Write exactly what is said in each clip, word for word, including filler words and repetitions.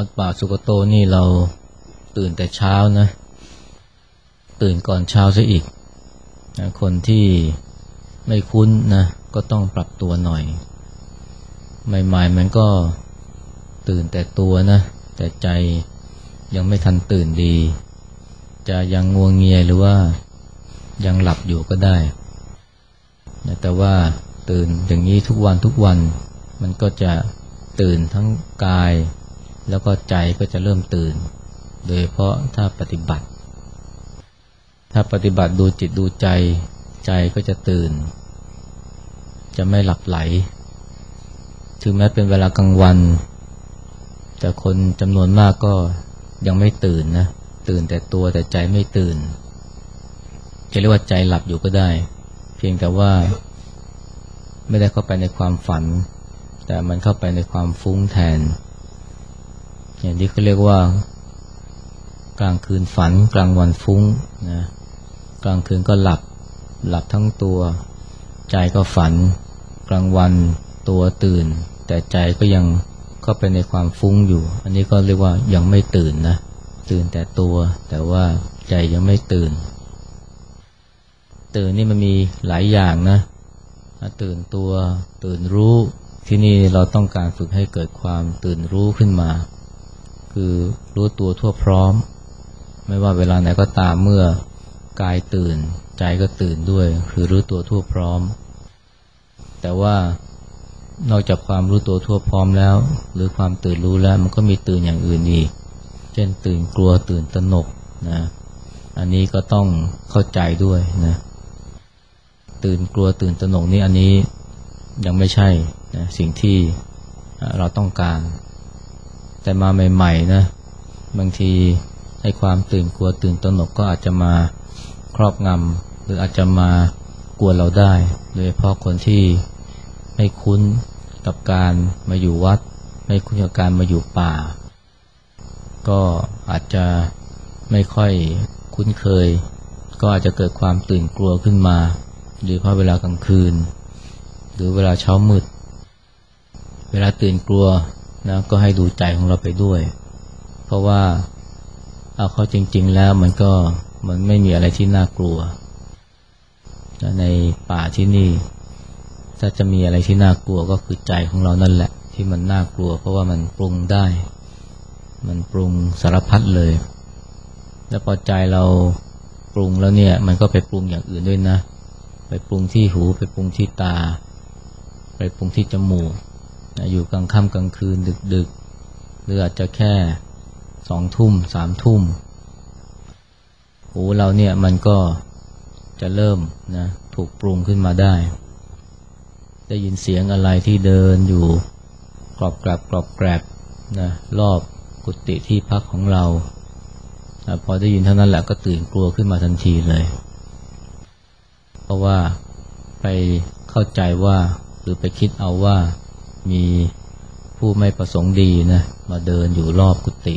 วัดป่าสุกโตนี่เราตื่นแต่เช้านะตื่นก่อนเช้าซะอีกนะคนที่ไม่คุ้นนะก็ต้องปรับตัวหน่อยใหม่ๆมันก็ตื่นแต่ตัวนะแต่ใจยังไม่ทันตื่นดีจะยังงัวเงียหรือว่ายังหลับอยู่ก็ได้นะแต่ว่าตื่นอย่างนี้ทุกวันทุกวันมันก็จะตื่นทั้งกายแล้วก็ใจก็จะเริ่มตื่นโดยเพราะถ้าปฏิบัติถ้าปฏิบัติดูจิตดูใจใจก็จะตื่นจะไม่หลับไหลถึงแม้เป็นเวลากลางวันแต่คนจำนวนมากก็ยังไม่ตื่นนะตื่นแต่ตัวแต่ใจไม่ตื่นจะเรียกว่าใจหลับอยู่ก็ได้เพียงแต่ว่าไม่ได้เข้าไปในความฝันแต่มันเข้าไปในความฟุ้งแทนอย่างที่เขาเรียกว่ากลางคืนฝันกลางวันฟุ้งนะกลางคืนก็หลับหลับทั้งตัวใจก็ฝันกลางวันตัวตื่นแต่ใจก็ยังเข้าไปในความฟุ้งอยู่อันนี้ก็เรียกว่ายังไม่ตื่นนะตื่นแต่ตัวแต่ว่าใจยังไม่ตื่นตื่นนี่มันมีหลายอย่างนะตื่นตัวตื่นรู้ที่นี่เราต้องการฝึกให้เกิดความตื่นรู้ขึ้นมาคือรู้ตัวทั่วพร้อมไม่ว่าเวลาไหนก็ตามเมื่อกายตื่นใจก็ตื่นด้วยคือรู้ตัวทั่วพร้อมแต่ว่านอกจากความรู้ตัวทั่วพร้อมแล้วหรือความตื่นรู้แล้วมันก็มีตื่นอย่างอื่นอีกเช่นตื่นกลัวตื่นตระหนกนะอันนี้ก็ต้องเข้าใจด้วยนะตื่นกลัวตื่นตระหนกนี่อันนี้ยังไม่ใช่นะสิ่งที่เราต้องการแต่มาใหม่ๆนะบางทีให้ความตื่นกลัวตื่นตระหนกก็อาจจะมาครอบงำหรืออาจจะมากวนเราได้โดยเฉพาะคนที่ไม่คุ้นกับการมาอยู่วัดไม่คุ้นกับการมาอยู่ป่าก็อาจจะไม่ค่อยคุ้นเคยก็อาจจะเกิดความตื่นกลัวขึ้นมาโดยเฉพาะเวลากลางคืนหรือเวลาเช้ามืดเวลาตื่นกลัวนะก็ให้ดูใจของเราไปด้วยเพราะว่าเอาเข้าจริงๆแล้วมันก็มันไม่มีอะไรที่น่ากลัวในป่าที่นี่ถ้าจะมีอะไรที่น่ากลัวก็คือใจของเรานั่นแหละที่มันน่ากลัวเพราะว่ามันปรุงได้มันปรุงสารพัดเลยแล้วพอใจเราปรุงแล้วเนี่ยมันก็ไปปรุงอย่างอื่นด้วยนะไปปรุงที่หูไปปรุงที่ตาไปปรุงที่จมูกอยู่กลางค่ำกลางคืนดึกๆหรืออาจจะแค่สองทุ่มสามทุ่มหูเราเนี่ยมันก็จะเริ่มนะถูกปรุงขึ้นมาได้ได้ยินเสียงอะไรที่เดินอยู่กรอบกรับกรอบแกรบนะรอบกุฏิที่พักของเรานะพอได้ยินเท่านั้นแหละก็ตื่นกลัวขึ้นมาทันทีเลยเพราะว่าไปเข้าใจว่าหรือไปคิดเอาว่ามีผู้ไม่ประสงค์ดีนะมาเดินอยู่รอบกุฏิ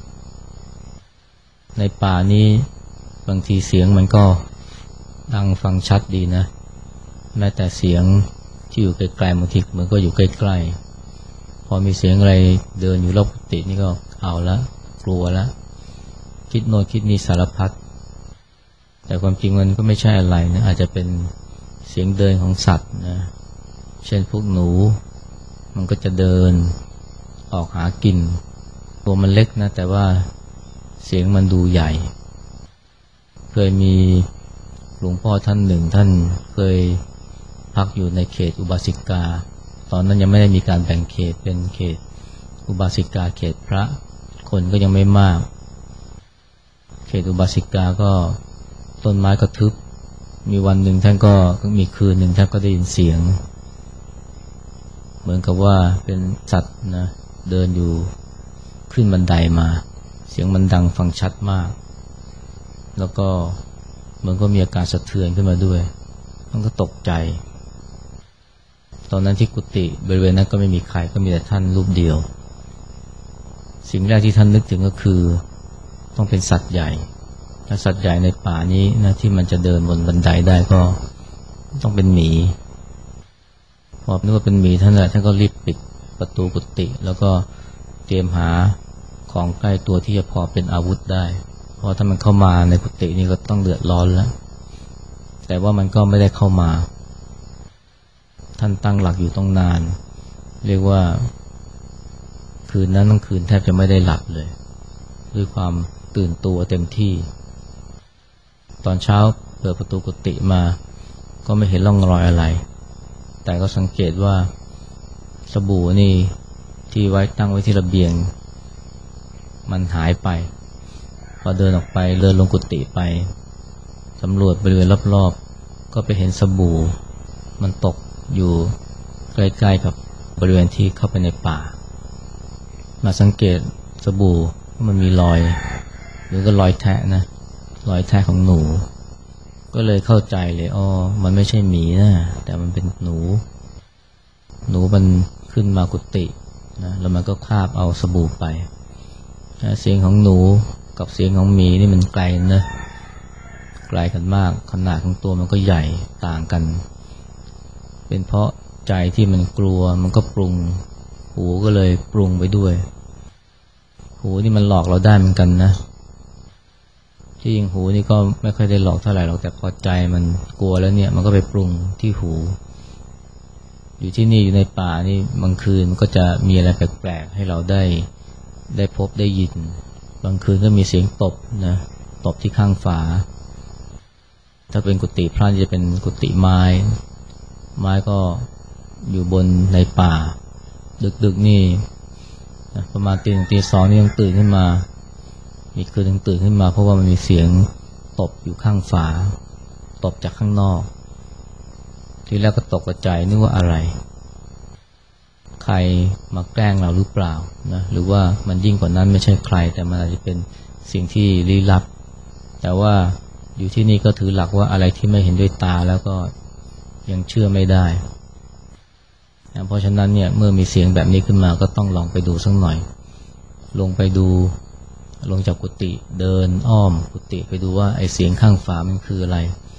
ในป่านี้บางทีเสียงมันก็ดังฟังชัดดีนะแม้แต่เสียงที่อยู่ไกลๆบางทีมันก็อยู่ใกล้ๆพอมีเสียงอะไรเดินอยู่รอบกุฏินี่ก็เอาละกลัวละคิดโน่นคิดนี่สารพัดแต่ความจริงมันก็ไม่ใช่อะไรนะอาจจะเป็นเสียงเดินของสัตว์นะเช่นพวกหนูมันก็จะเดินออกหากินตัวมันเล็กนะแต่ว่าเสียงมันดูใหญ่เคยมีหลวงพ่อท่านหนึ่งท่านเคยพักอยู่ในเขตอุบาสิกาตอนนั้นยังไม่ได้มีการแบ่งเขตเป็นเขตอุบาสิกาเขตพระคนก็ยังไม่มากเขตอุบาสิกาก็ต้นไม้ก็ทึบมีวันหนึ่งท่านก็มีคืนหนึ่งท่านก็ได้ยินเสียงเหมือนกับว่าเป็นสัตว์นะเดินอยู่ขึ้นบันไดมาเสียงมันดังฟังชัดมากแล้วก็มันก็มีอาการสะเทือนขึ้นมาด้วยมันก็ตกใจตอนนั้นที่กุฏิบริเวณนั้นก็ไม่มีใครก็มีแต่ท่านรูปเดียวสิ่งแรกที่ท่านนึกถึงก็คือต้องเป็นสัตว์ใหญ่ถ้าสัตว์ใหญ่ในป่านี้นะที่มันจะเดินบนบันไดได้ก็ต้องเป็นหมีพอนึกว่าเป็นหมีท่านน่ะท่านก็รีบปิดประตูกุฏิแล้วก็เตรียมหาของใกล้ตัวที่จะพอเป็นอาวุธได้เพราะถ้ามันเข้ามาในกุฏินี่ก็ต้องเดือดร้อนแล้วแต่ว่ามันก็ไม่ได้เข้ามาท่านตั้งหลักอยู่ต้องนานเรียกว่าคืนนั้นทั้งคืนแทบจะไม่ได้หลับเลยด้วยความตื่นตัวเต็มที่ตอนเช้าเปิดประตูกุฏิมาก็ไม่เห็นร่องรอยอะไรแต่ก็สังเกตว่าสบู่นี่ที่ไว้ตั้งไว้ที่ระเบียงมันหายไปพอเดินออกไปเดินลงกุฏิไปสำรวจบริเวณรอบๆก็ไปเห็นสบู่มันตกอยู่ใกล้ๆกับบริเวณที่เข้าไปในป่ามาสังเกตสบู่มันมีรอยหรือก็รอยแทะนะรอยแทะของหนูก็เลยเข้าใจเลยอ๋อมันไม่ใช่หมีนะแต่มันเป็นหนูหนูมันขึ้นมากุฏินะแล้วมันก็คาบเอาสบู่ไปนะเสียงของหนูกับเสียงของหมีนี่มันไกลนะไกลกันมากขนาดของตัวมันก็ใหญ่ต่างกันเป็นเพราะใจที่มันกลัวมันก็ปรุงหูก็เลยปรุงไปด้วยหูนี่มันหลอกเราได้เหมือนกันนะที่จริงหูนี่ก็ไม่ค่อยได้หลอกเท่าไหร่หรอกแต่พอใจมันกลัวแล้วเนี่ยมันก็ไปปรุงที่หูอยู่ที่นี่อยู่ในป่านี่บางคืนมันก็จะมีอะไรแปลกๆให้เราได้ได้พบได้ยินบางคืนก็มีเสียงตบนะตบที่ข้างฝาถ้าเป็นกุฏิพระจะเป็นกุฏิไม้ไม้ก็อยู่บนในป่าดึกๆนี่นะประมาณตีหนึ่งตีสองนี่ยังตื่นขึ้นมามีคืนยังตื่นขึ้นมาเพราะว่ามันมีเสียงตบอยู่ข้างฝาตบจากข้างนอกทีแรกก็ตกใจนึกว่าอะไรใครมาแกล้งเราหรือเปล่านะหรือว่ามันยิ่งกว่านั้นไม่ใช่ใครแต่มันอาจจะเป็นสิ่งที่ลี้ลับแต่ว่าอยู่ที่นี่ก็ถือหลักว่าอะไรที่ไม่เห็นด้วยตาแล้วก็ยังเชื่อไม่ได้นะเพราะฉะนั้นเนี่ยเมื่อมีเสียงแบบนี้ขึ้นมาก็ต้องลองไปดูสักหน่อยลงไปดูลงจากกุฏิเดินอ้อมกุฏิไปดูว่าไอ้เสียงข้างฝามันคืออะไร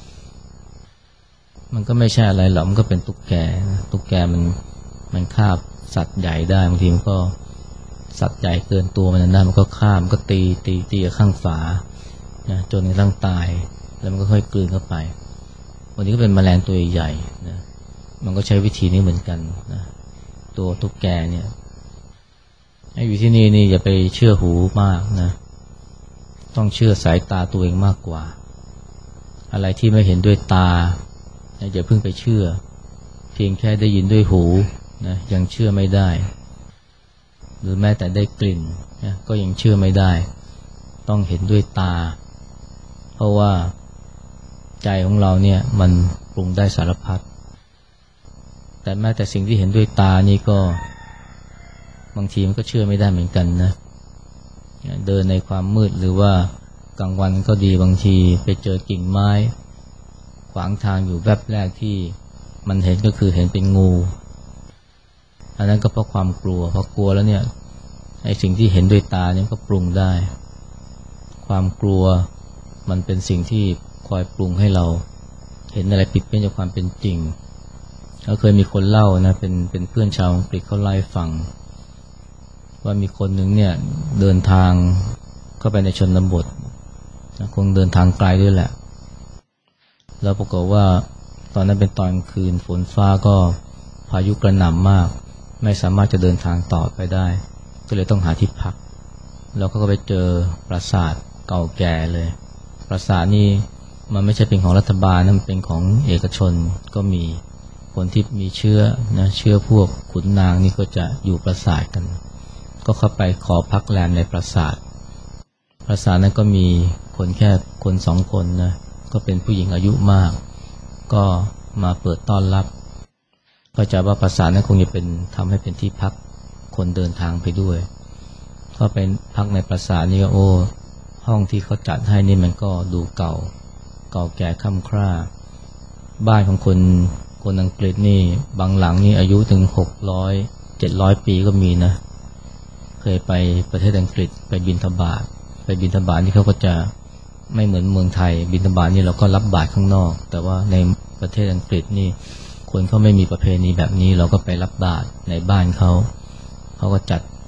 มันก็ไม่ใช่อะไรหรอกมันก็เป็นตุ๊กแกตุ๊กแกมันมันคาบสัตว์ใหญ่ได้บางทีมันก็สัตว์ใหญ่เกินตัวมันได้มันก็ข้ามก็ตีตีตีกับข้างฝานะจนกระทั่งตายแล้วมันก็ค่อยกลืนเข้าไปวันนี้ก็เป็นแมลงตัวใหญ่นะมันก็ใช้วิธีนี้เหมือนกันนะตัวตุ๊กแกเนี่ยให้อยู่ที่นี่นี่อย่าไปเชื่อหูมากนะต้องเชื่อสายตาตัวเองมากกว่าอะไรที่ไม่เห็นด้วยตาอย่าเพิ่งไปเชื่อเพียงแค่ได้ยินด้วยหูนะยังเชื่อไม่ได้หรือแม้แต่ได้กลิ่นนะก็ยังเชื่อไม่ได้ต้องเห็นด้วยตาเพราะว่าใจของเราเนี่ยมันปรุงได้สารพัดแต่แม้แต่สิ่งที่เห็นด้วยตานี่ก็บางทีมันก็เชื่อไม่ได้เหมือนกันนะเดินในความมืดหรือว่ากลางวันก็ดีบางทีไปเจอกิ่งไม้ขวางทางอยู่แวบแรกที่มันเห็นก็คือเห็นเป็นงูอันนั้นก็เพราะความกลัวเพราะกลัวแล้วเนี่ยไอ้สิ่งที่เห็นด้วยตาเนี่ยก็ปรุงได้ความกลัวมันเป็นสิ่งที่คอยปรุงให้เราเห็นอะไรผิดเพี้ยนจากความเป็นจริงเขาเคยมีคนเล่านะเป็นเป็นเพื่อนชาวอังกฤษเขาเล่าให้ฟังว่ามีคนหนึ่งเนี่ยเดินทางเข้าไปในชนบทนะคงเดินทางไกลด้วยแหละแล้วปรากฏว่าตอนนั้นเป็นตอนคืนฝนฟ้าก็พายุกระหน่ำมากไม่สามารถจะเดินทางต่อไปได้ก็เลยต้องหาที่พักแล้วก็ไปเจอปราสาทเก่าแก่เลยปราสาทนี่มันไม่ใช่เป็นของรัฐบาลนะมันเป็นของเอกชนก็มีคนที่มีเชื้อนะเชื้อพวกขุนนางนี่ก็จะอยู่ปราสาทกันก็เข้าไปขอพักแรมในปราสาทปราสาทนั้นก็มีคนแค่คนสองคนนะก็เป็นผู้หญิงอายุมากก็มาเปิดต้อนรับเข้าใจว่าปราสาทนั้นคงจะเป็นทำให้เป็นที่พักคนเดินทางไปด้วยก็เป็นพักในปราสาทนี่ก็โอ้ห้องที่เขาจัดให้นี่มันก็ดูเก่าเก่าแก่ค่ำคร่าบ้านของคนคนอังกฤษนี่บางหลังนี่อายุถึงหกร้อยเจ็ดร้อยปีก็มีนะเคยไปประเทศอังกฤษไปบิณฑบาตไปบิณฑบาตนี่เขาก็จะไม่เหมือนเมืองไทยบิณฑบาตนี่เราก็รับบาตรข้างนอกแต่ว่าในประเทศอังกฤษนี่คนเขาไม่มีประเพณีแบบนี้เราก็ไปรับบาตรในบ้านเขาเขาก็จัด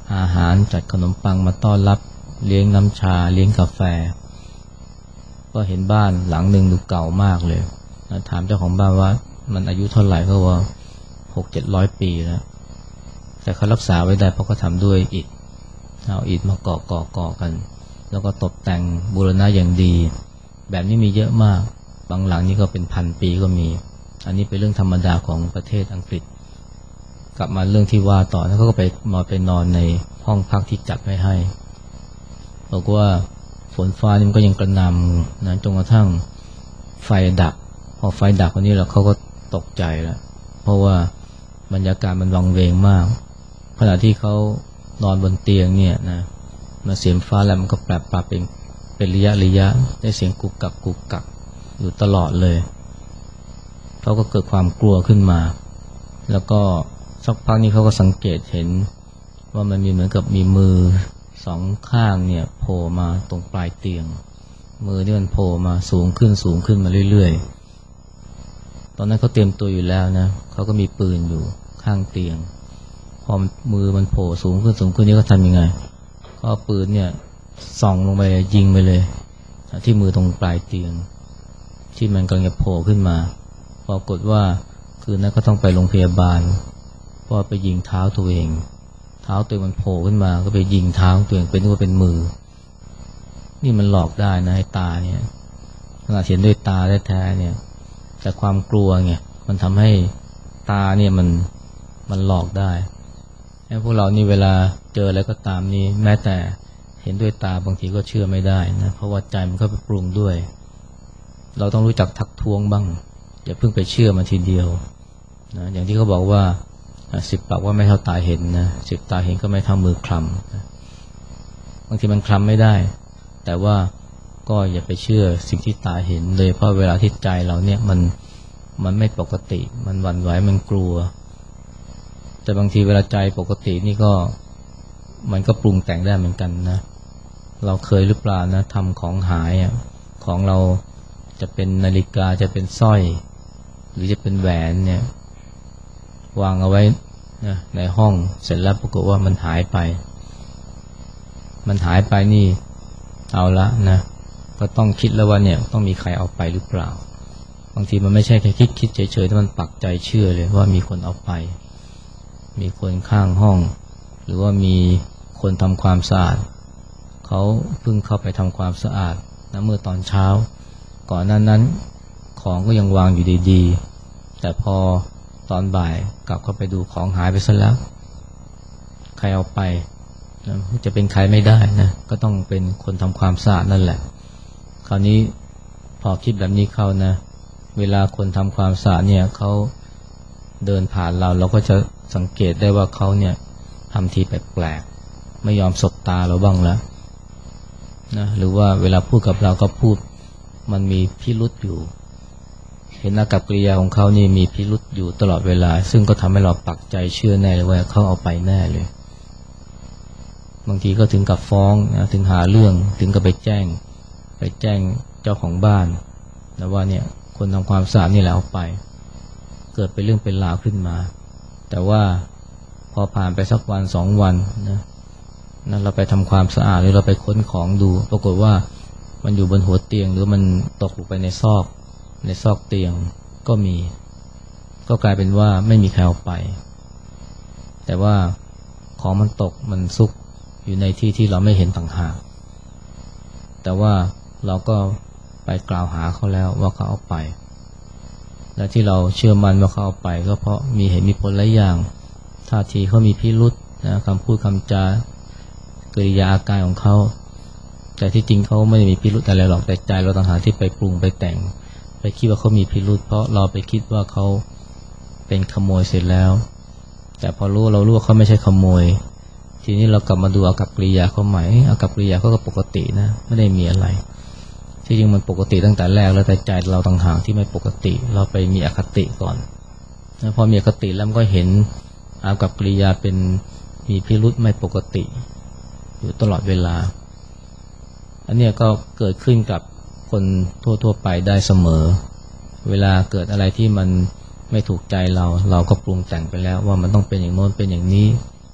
อาหารจัดขนมปังมาต้อนรับเลี้ยงน้ำชาเลี้ยงกาแฟก็เห็นบ้านหลังหนึ่งดูเก่ามากเลยถามเจ้าของบ้านว่ามันอายุเท่าไหร่ก็ว่าหกเจ็ดร้อยปีแล้วแต่เขารักษาไว้ได้เพราะเขาทำด้วยอิฐเอาอิฐมาก่อก่อก่อกันแล้วก็ตกแต่งบูรณะอย่างดีแบบนี้มีเยอะมากบางหลังนี่ก็เป็นพันปีก็มีอันนี้เป็นเรื่องธรรมดาของประเทศอังกฤษกลับมาเรื่องที่ว่าต่อแล้วเขาก็ไปมาไปนอนในห้องพักที่จัดไว้ให้บอกว่าฝนฟ้านี่มันก็ยังกระหน่ำนะจนกระทั่งไฟดับพอไฟดับวันนี้แล้วเขาก็ตกใจแล้วเพราะว่าบรรยากาศมันวังเวงมากขณะที่เขานอนบนเตียงเนี่ยนะมาเสียงฟ้าแล้วมันก็แปรปรับเป็นเป็นระยะระยะได้เสียงกุกกักกุกกักอยู่ตลอดเลยเขาก็เกิดความกลัวขึ้นมาแล้วก็สักพักนี้เขาก็สังเกตเห็นว่ามันมีเหมือนกับมีมือสองข้างเนี่ยโผล่มาตรงปลายเตียงมือนี่มันโผล่มาสูงขึ้นสูงขึ้นมาเรื่อยๆตอนนั้นเขาเตรียมตัวอยู่แล้วนะเขาก็มีปืนอยู่ข้างเตียงพอมือมันโผล่สูงขึ้นสูงขึ้นนี่ก็ทำยังไงก็เอาปืนเนี่ยส่องลงไปยิงไปเลยที่มือตรงปลายเตียงที่มันกำลังจะโผล่ขึ้นมาปรากฏว่าคืนนั้นก็ต้องไปโรงพยาบาลเพราะไปยิงเท้าตัวเองเท้าตัวเองมันโผล่ขึ้นมาก็ไปยิงเท้าตัวเองเป็นนึกว่าเป็นมือนี่มันหลอกได้นะไอ้ตาเนี่ยขนาดเห็นด้วยตาแท้ๆเนี่ยแต่ความกลัวไงมันทำให้ตาเนี่ยมันมันหลอกได้ไอ้พวกเรานี่เวลาเจออะไรก็ตามนี่แม้แต่เห็นด้วยตาบางทีก็เชื่อไม่ได้นะเพราะว่าใจมันก็ไปปรุงด้วยเราต้องรู้จักทักท้วงบ้างอย่าเพิ่งไปเชื่อมันทีเดียวนะอย่างที่เขาบอกว่าสิบปากว่าไม่เท่าตาเห็นนะสิบตาเห็นก็ไม่เท่ามือคลำนะบางทีมันคลำไม่ได้แต่ว่าก็อย่าไปเชื่อสิ่งที่ตาเห็นเลยเพราะเวลาที่ใจเราเนี่ยมันมันไม่ปกติมันหวั่นไหวมันกลัวแต่บางทีเวลาใจปกตินี่ก็มันก็ปรุงแต่งได้เหมือนกันนะเราเคยหรือเปล่านะทำของหายอ่ะของเราจะเป็นนาฬิกาจะเป็นสร้อยหรือจะเป็นแหวนเนี่ยวางเอาไว้นะในห้องเสร็จแล้วปรากฏว่ามันหายไปมันหายไปนี่เอาละนะก็ต้องคิดแล้วว่าเนี่ยต้องมีใครเอาไปหรือเปล่าบางทีมันไม่ใช่แค่คิดคิดเฉยๆแต่มันปักใจเชื่อเลยว่ามีคนเอาไปมีคนข้างห้องหรือว่ามีคนทำความสะอาดเขาเพิ่งเข้าไปทำความสะอาดนะเมื่อตอนเช้าก่อนหน้านั้นของก็ยังวางอยู่ดีๆแต่พอตอนบ่ายกลับเข้าไปดูของหายไปซะแล้วใครเอาไปนะจะเป็นใครไม่ได้นะก็ต้องเป็นคนทำความสะอาดนั่นแหละคราวนี้พอคิดแบบนี้เข้านะเวลาคนทำความสะอาดเนี่ยเขาเดินผ่านเราเราก็จะสังเกตได้ว่าเขาเนี่ยทำทีแปลกๆไม่ยอมสบตาเราบ้างแล้วนะหรือว่าเวลาพูดกับเราก็พูดมันมีพิรุธอยู่เห็นอากับกิริยาของเขานี่มีพิรุธอยู่ตลอดเวลาซึ่งก็ทำให้เราปักใจเชื่อแน่เลยว่าเขาเอาไปแน่เลยบางทีก็ถึงกับฟ้องนะถึงหาเรื่องถึงกับไปแจ้งไปแจ้งเจ้าของบ้านนะว่าเนี่ยคนทำความสะอาดนี่แหละเอาไปเกิดเป็นเรื่องเป็นราวขึ้นมาแต่ว่าพอผ่านไปสักวันสองวันนะนั้นเราไปทำความสะอาดหรือเราไปค้นของดูปรากฏว่ามันอยู่บนหัวเตียงหรือมันตกลงไปในซอกในซอกเตียงก็มีก็กลายเป็นว่าไม่มีใครเอาไปแต่ว่าของมันตกมันซุกอยู่ในที่ที่เราไม่เห็นต่างหากแต่ว่าเราก็ไปกล่าวหาเขาแล้วว่าเขาเอาไปและที่เราเชื่อมั่นว่าเขาเอาไปก็เพราะมีเหตุมีผลหลายอย่างท่าทีเขามีพิรุธนะคำพูดคำจากริยาอาการของเขาแต่ที่จริงเขาไม่ได้มีพิรุธอะไรหรอกแต่ใจเราต่างหากที่ไปปรุงไปแต่งไปคิดว่าเขามีพิรุธเพราะเราไปคิดว่าเขาเป็นขโมยเสร็จแล้วแต่พอรู้เรารู้ว่าเขาไม่ใช่ขโมยทีนี้เรากลับมาดูอากับกิริยาเขาใหม่อากับกิริยาเขาก็ปกตินะไม่ได้มีอะไรที่จริงมันปกติตั้งแต่แรกแล้วแต่ใจเราต่างหากที่ไม่ปกติเราไปมีอคติก่อนแล้วพอมีอคติแล้วมันก็เห็นอากับกิริยาเป็นมีพิรุธไม่ปกติอยู่ตลอดเวลาอันนี้ก็เกิดขึ้นกับคนทั่วๆไปได้เสมอเวลาเกิดอะไรที่มันไม่ถูกใจเราเราก็ปรุงแต่งไปแล้วว่ามันต้องเป็นอย่างโน้นเป็นอย่างนี้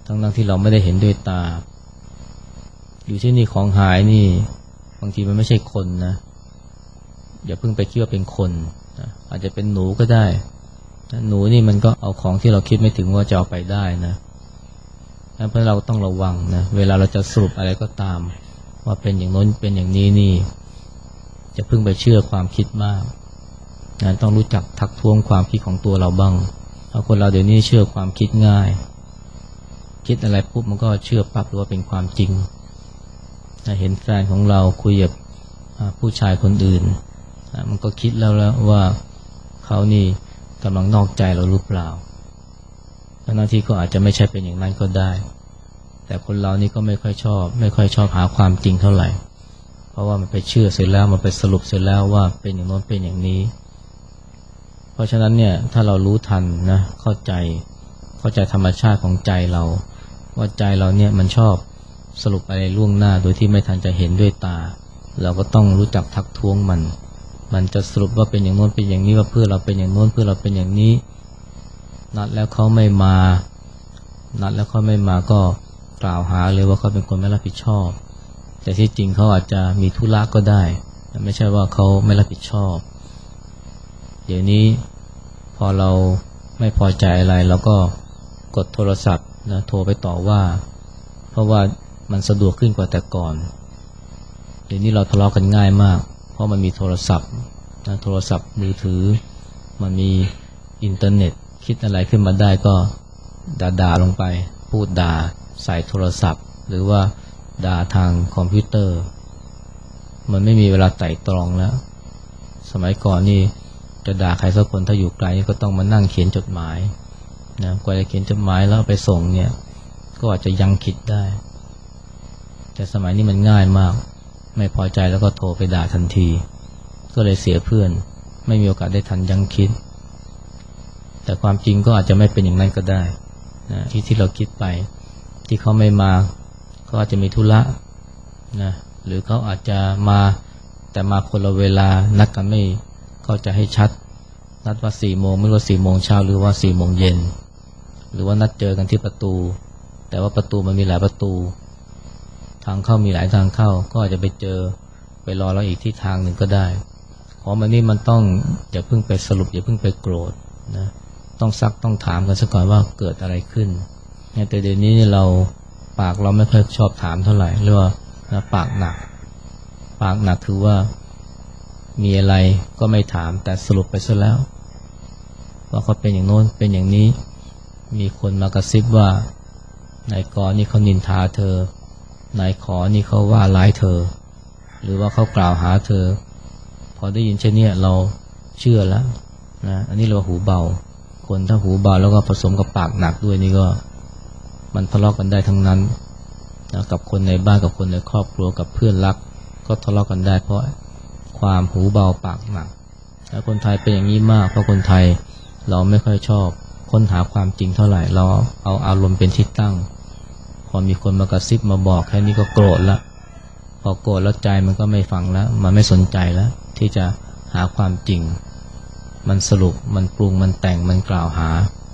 ทั้งนั้นที่เราไม่ได้เห็นด้วยตาอยู่ที่นี่ของหายนี่บางทีมันไม่ใช่คนนะอย่าเพิ่งไปคิดว่าเป็นคนนะอาจจะเป็นหนูก็ได้นะหนูนี่มันก็เอาของที่เราคิดไม่ถึงว่าจะเอาไปได้นะเพราะเราต้องระวังนะเวลาเราจะสรุปอะไรก็ตามว่าเป็นอย่างโน้นเป็นอย่างนี้นี่จะเพิ่งไปเชื่อความคิดมากนะต้องรู้จักทักท้วงความคิดของตัวเราบ้างเพราะคนเราเดี๋ยวนี้เชื่อความคิดง่ายคิดอะไรปุ๊บมันก็เชื่อปั๊บว่าเป็นความจริงนะเห็นแฟนของเราคุยกับผู้ชายคนอื่นนะมันก็คิดแล้วแล้วว่าเขานี่กำลังนอกใจเราหรือเปล่าบางทีก็อาจจะไม่ใช่เป็นอย่างนั้นก็ได้แต่คนเรานี่ก็ไม่ค่อยชอบไม่ค่อยชอบหาความจริงเท่าไหร่เพราะว่ามันไปเชื่อเสร็จแล้วมันไปสรุปเสร็จแล้วว่าเป็นอย่างโน้นเป็นอย่างนี้เพราะฉะนั้นเนี่ยถ้าเรารู้ทันนะเข้าใจเข้าใจธรรมชาติของใจเราว่าใจเราเนี่ยมันชอบสรุปอะไรล่วงหน้าโดยที่ไม่ทันจะเห็นด้วยตาเราก็ต้องรู้จักทักท้วงมันมันจะสรุปว่าเป็นอย่างโน้นเป็นอย่างนี้ว่าเพื่อเราเป็นอย่างโน้นเพื่อเราเป็นอย่างนี้นัดแล้วเขาไม่มานัดแล้วเขาไม่มาก็กล่าวหาเลยว่าเขาเป็นคนไม่รับผิดชอบแต่ที่จริงเขาอาจจะมีธุระก็ได้ไม่ใช่ว่าเขาไม่รับผิดชอบเดี๋ยวนี้พอเราไม่พอใจอะไรเราก็กดโทรศัพท์นะโทรไปต่อว่าเพราะว่ามันสะดวกขึ้นกว่าแต่ก่อนเดี๋ยวนี้เราทะเลาะกันง่ายมากเพราะมันมีโทรศัพท์นะโทรศัพท์มือถือมันมีอินเทอร์เน็ตคิดอะไรขึ้นมาได้ก็ด่าๆลงไปพูดด่าใส่โทรศัพท์หรือว่าด่าทางคอมพิวเตอร์มันไม่มีเวลาไต่ตรองแล้วสมัยก่อนนี่จะด่าใครสักคนถ้าอยู่ไกลก็ต้องมานั่งเขียนจดหมายนะกว่าจะเขียนจดหมายแล้วไปส่งเนี่ยก็อาจจะยังคิดได้แต่สมัยนี้มันง่ายมากไม่พอใจแล้วก็โทรไปด่าทันทีก็เลยเสียเพื่อนไม่มีโอกาสได้ทันยังคิดแต่ความจริงก็อาจจะไม่เป็นอย่างนั้นก็ได้นะที่ที่เราคิดไปที่เขาไม่มาเขาอาจจะมีธุระนะหรือเขาอาจจะมาแต่มาคนละเวลานัดกันไม่เข้าใจให้ชัดนัดว่าสี่โมงไม่รู้ว่าสี่โมงเช้าหรือว่าสี่โมงเย็นหรือว่านัดเจอกันที่ประตูแต่ว่าประตูมันมีหลายประตูทางเข้ามีหลายทางเข้าก็อาจจะไปเจอไปรอเราอีกที่ทางหนึ่งก็ได้ของมันนี่มันต้องอย่าเพิ่งไปสรุปอย่าเพิ่งไปโกรธนะต้องซักต้องถามกันซะก่อนว่าเกิดอะไรขึ้นแต่เดี๋ยวนี้เราปากเราไม่ค่อยชอบถามเท่าไหร่เรียกว่านะปากหนักปากหนักคือว่ามีอะไรก็ไม่ถามแต่สรุปไปซะแล้วว่าเขาเป็นอย่างโน้นเป็นอย่างนี้มีคนมากระซิบว่านายกอนี่เขานินทาเธอนายขอนี่เขาว่าร้ายเธอหรือว่าเขากล่าวหาเธอพอได้ยินเช่นนี้เราเชื่อแล้วนะอันนี้เราหูเบาคนถ้าหูเบาแล้วก็ผสมกับปากหนักด้วยนี่ก็มันทะเลาะกันได้ทั้งนั้นนะกับคนในบ้านกับคนในครอบครัวกับเพื่อนรักก็ทะเลาะกันได้เพราะความหูเบาปากหนักแล้วคนไทยเป็นอย่างนี้มากเพราะคนไทยเราไม่ค่อยชอบค้นหาความจริงเท่าไหร่เราเอาอารมณ์เป็นที่ตั้งพอมีคนมากระซิบมาบอกแค่นี้ก็โกรธละพอโกรธแล้วใจมันก็ไม่ฟังแล้วมันไม่สนใจแล้วที่จะหาความจริงมันสรุปมันปรุงมันแต่งมันกล่าวหา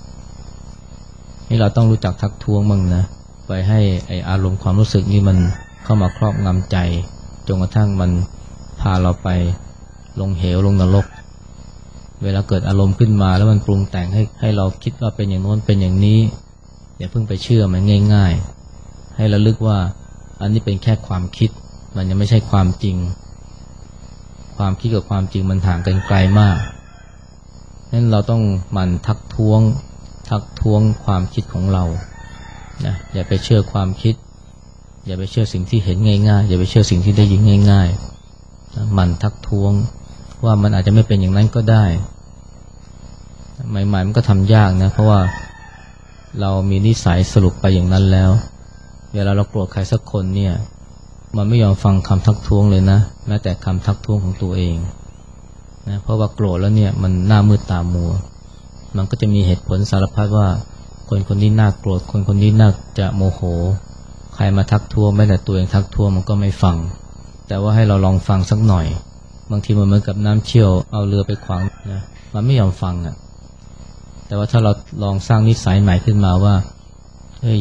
นี่เราต้องรู้จักทักท้วงบ้างนะไปให้ไออารมณ์ความรู้สึกนี่มันเข้ามาครอบงำใจจนกระทั่งมันพาเราไปลงเหวลงนรกเวลาเกิดอารมณ์ขึ้นมาแล้วมันปรุงแต่งให้ให้เราคิดว่าเป็นอย่างโน้นเป็นอย่างนี้อย่าเพิ่งไปเชื่อมันง่ายๆให้ระลึกว่าอันนี้เป็นแค่ความคิดมันยังไม่ใช่ความจริงความคิดกับความจริงมันห่างกันไกลมากนั้นเราต้องหมั่นทักท้วงทักท้วงความคิดของเรานะอย่าไปเชื่อความคิดอย่าไปเชื่อสิ่งที่เห็นง่ายๆอย่าไปเชื่อสิ่งที่ได้ยินง่ายๆนะหมั่นทักท้วงว่ามันอาจจะไม่เป็นอย่างนั้นก็ได้ใหม่ๆมันก็ทำยากนะเพราะว่าเรามีนิสัยสรุปไปอย่างนั้นแล้วเวลาเราโกรธใครสักคนเนี่ยมันไม่ยอมฟังคำทักท้วงเลยนะแม้แต่คำทักท้วงของตัวเองนะเพราะว่าโกรธแล้วเนี่ยมันหน้ามืดตามัวมันก็จะมีเหตุผลสารพัดว่าคนคนนี้น่าโกรธคนคนนี้น่าจะโมโหใครมาทักท้วงแม้แต่ตัวเองทักท้วงมันก็ไม่ฟังแต่ว่าให้เราลองฟังสักหน่อยบางทีมันเหมือนกับน้ำเชี่ยวเอาเรือไปขวางนะมันไม่ยอมฟังอ่ะแต่ว่าถ้าเราลองสร้างนิสัยใหม่ขึ้นมาว่าเฮ้ย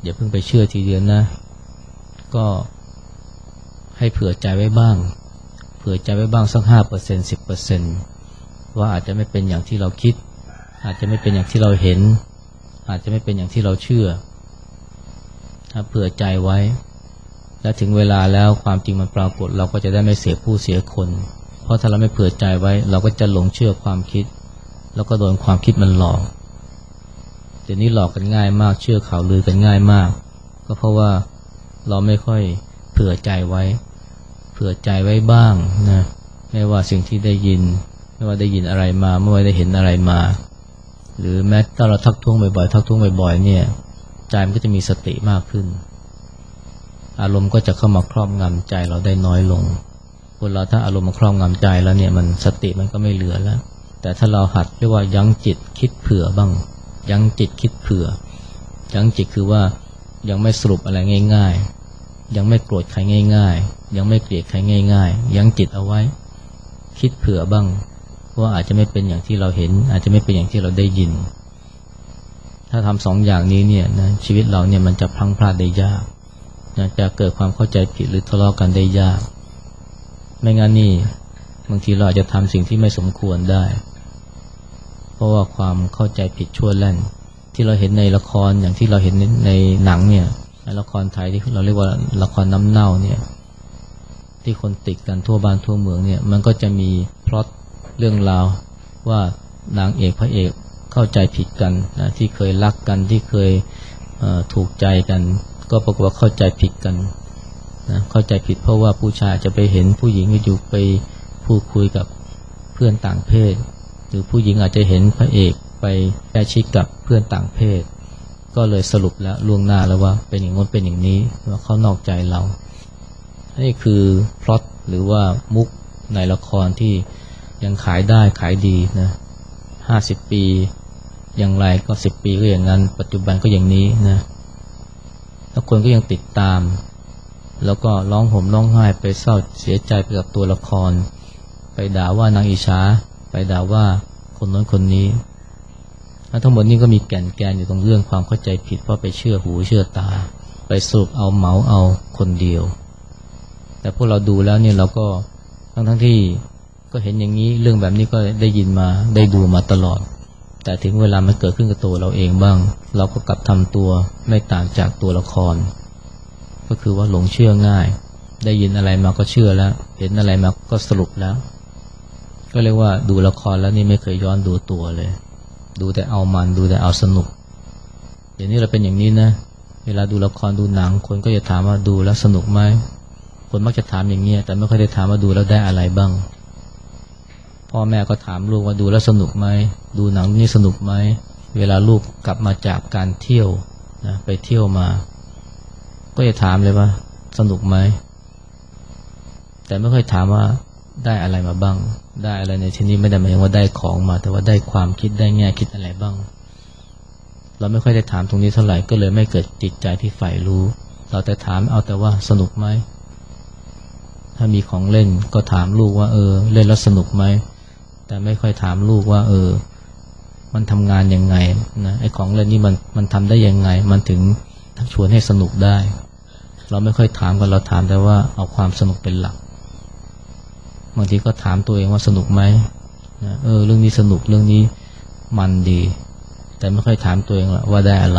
อย่าเพิ่งไปเชื่อทีเดียวนะก็ให้เผื่อใจไว้บ้างเผื่อใจไว้บ้างสัก ห้าเปอร์เซ็นต์ สิบเปอร์เซ็นต์ ว่าอาจจะไม่เป็นอย่างที่เราคิดอาจจะไม่เป็นอย่างที่เราเห็นอาจจะไม่เป็นอย่างที่เราเชื่อถ้าเผื่อใจไว้และถึงเวลาแล้วความจริงมันปรากฏเราก็จะได้ไม่เสียผู้เสียคนเพราะถ้าเราไม่เผื่อใจไว้เราก็จะหลงเชื่อความคิดแล้วก็โดนความคิดมันหลอกเดี๋ยวนี้หลอกกันง่ายมากเชื่อข่าวลือกันง่ายมากก็เพราะว่าเราไม่ค่อยเผื่อใจไว้เผื่อใจไว้บ้างนะไม่ว่าสิ่งที่ได้ยินไม่ว่าได้ยินอะไรมาไม่ว่าได้เห็นอะไรมาหรือแม้ถ้าเราทักท้วงบ่อยๆทักท้วงบ่อยๆเนี่ยใจมันก็จะมีสติมากขึ้นอารมณ์ก็จะเข้ามาครอบงำใจเราได้น้อยลงคนเราถ้าอารมณ์มาครอบงำใจแล้วเนี่ยมันสติมันก็ไม่เหลือแล้วแต่ถ้าเราหัดเรียกว่ายั้งจิตคิดเผื่อบ้างยั้งจิตคิดเผื่อยั้งจิตคือว่ายังไม่สรุปอะไรง่ายๆยังไม่โกรธใครง่ายๆยังไม่เกลียดใครง่ายๆยั้งจิตเอาไว้คิดเผื่อบ้างว่าอาจจะไม่เป็นอย่างที่เราเห็นอาจจะไม่เป็นอย่างที่เราได้ยินถ้าทำสองอย่างนี้เนี่ยนะชีวิตเราเนี่ยมันจะพลั้งพลาดได้ยากนะจะเกิดความเข้าใจผิดหรือทะเลาะกันได้ยากไม่งั้นนี่บางทีเราอาจจะทำสิ่งที่ไม่สมควรได้เพราะว่าความเข้าใจผิดชั่วแล่นที่เราเห็นในละครอย่างที่เราเห็นในหนังเนี่ยในละครไทยที่เราเรียกว่าละครน้ำเน่าเนี่ยที่คนติดกันทั่วบ้านทั่วเมืองเนี่ยมันก็จะมีพล็อตเรื่องราวว่านางเอกพระเอกเข้าใจผิดกันนะที่เคยรักกันที่เคยถูกใจกันก็ปรากฏว่าเข้าใจผิดกันนะเข้าใจผิดเพราะว่าผู้ชายจะไปเห็นผู้หญิงอยู่ไปพูดคุยกับเพื่อนต่างเพศหรือผู้หญิงอาจจะเห็นพระเอกไปใกล้ชิดกับเพื่อนต่างเพศก็เลยสรุปแล้วล่วงหน้าแล้วว่าเป็นอย่างนั้นเป็นอย่างนี้ว่าเขานอกใจเรานี่คือพล็อตหรือว่ามุกในละครที่ยังขายได้ขายดีนะห้าสิบปีอย่างไรก็สิบปีก็อย่างนั้นปัจจุบันก็อย่างนี้นะแล้วคนก็ยังติดตามแล้วก็ร้องห่มร้องไห้ไปเศร้าเสียใจไปกับตัวละครไปด่าว่านางอิจฉาไปด่าว่าคนนั้นคนนี้ทั้งหมดนี้ก็มีแก่นแกนอยู่ตรงเรื่องความเข้าใจผิดเพราะไปเชื่อหูเชื่อตาไปสรุปเอาเหมาเอาคนเดียวแต่พวกเราดูแล้วเนี่ยเราก็ทั้งทั้งที่ก็เห็นอย่างนี้เรื่องแบบนี้ก็ได้ยินมาได้ดูมาตลอดแต่ถึงเวลามันเกิดขึ้นกับตัวเราเองบ้างเราก็กลับทำตัวไม่ต่างจากตัวละครก็คือว่าหลงเชื่อง่ายได้ยินอะไรมาก็เชื่อแล้วเห็นอะไรมาก็สรุปแล้วก็เรียกว่าดูละครแล้วนี่ไม่เคยย้อนดูตัวเลยดูแต่เอามันดูแต่เอาสนุกเดี๋ยวนี้เราเป็นอย่างนี้นะเวลาดูละครดูหนังคนก็จะถามว่าดูแล้วสนุกไหมคนมักจะถามอย่างเงี้ยแต่ไม่ค่อยได้ถามว่าดูแล้วได้อะไรบ้างพ่อแม่ก็ถามลูกว่าดูแล้วสนุกไหมดูหนังนี่สนุกไหมเวลาลูกกลับมาจากการเที่ยวนะไปเที่ยวมาก็จะถามเลยว่าสนุกไหมแต่ไม่ค่อยถามว่าได้อะไรมาบ้างได้อะไรในที่นี้ไม่ได้หมายถึงว่าได้ของมาแต่ว่าได้ความคิดได้แง่คิดอะไรบ้างเราไม่ค่อยได้ถามตรงนี้เท่าไหร่ก็เลยไม่เกิดจิตใจที่ใฝ่รู้เราแต่ถามเอาแต่ว่าสนุกไหมถ้ามีของเล่นก็ถามลูกว่าเออเล่นแล้วสนุกไหมแต่ไม่ค่อยถามลูกว่าเออมันทำงานยังไงนะไอ้ของเล่นนี่มันมันทำได้ยังไงมันถึงชวนให้สนุกได้เราไม่ค่อยถามกันเราถามแต่ว่าเอาความสนุกเป็นหลักบางทีก็ถามตัวเองว่าสนุกไหมนะเออเรื่องนี้สนุกเรื่องนี้มันดีแต่ไม่ค่อยถามตัวเองว่าได้อะไร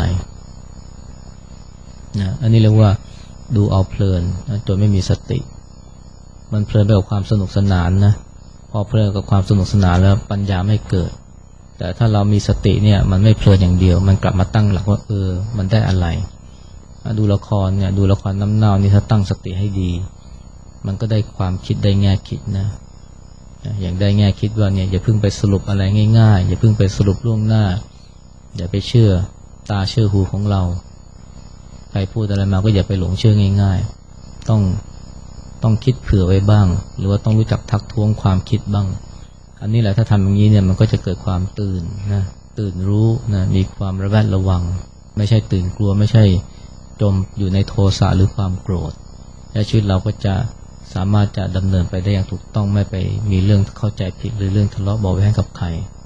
นะอันนี้เรียกว่าดูเอาเพลินนะโดยไม่มีสติมันเพลินไปกับความสนุกสนานนะพอเพลินกับความสนุกสนานแล้วปัญญาไม่เกิดแต่ถ้าเรามีสติเนี่ยมันไม่เพลินอย่างเดียวมันกลับมาตั้งหลักว่าเออมันได้อะไรดูละครเนี่ยดูละครน้ำเน่านี่ถ้าตั้งสติให้ดีมันก็ได้ความคิดได้แง่คิดนะอย่างได้แง่คิดว่าเนี่ยอย่าเพิ่งไปสรุปอะไรง่ายๆอย่าเพิ่งไปสรุปล่วงหน้าอย่าไปเชื่อตาเชื่อหูของเราใครพูดอะไรมาก็อย่าไปหลงเชื่อง่ายๆต้องต้องคิดเผื่อไว้บ้างหรือว่าต้องรู้จักทักท้วงความคิดบ้างอันนี้แหละถ้าทำอย่างนี้เนี่ยมันก็จะเกิดความตื่นนะตื่นรู้นะมีความระแวดระวังไม่ใช่ตื่นกลัวไม่ใช่จมอยู่ในโทสะหรือความโกรธและชีวิตเราก็จะสามารถจะดำเนินไปได้อย่างถูกต้องไม่ไปมีเรื่องเข้าใจผิดหรือเรื่องทะเลาะเบาะแว้งกับใคร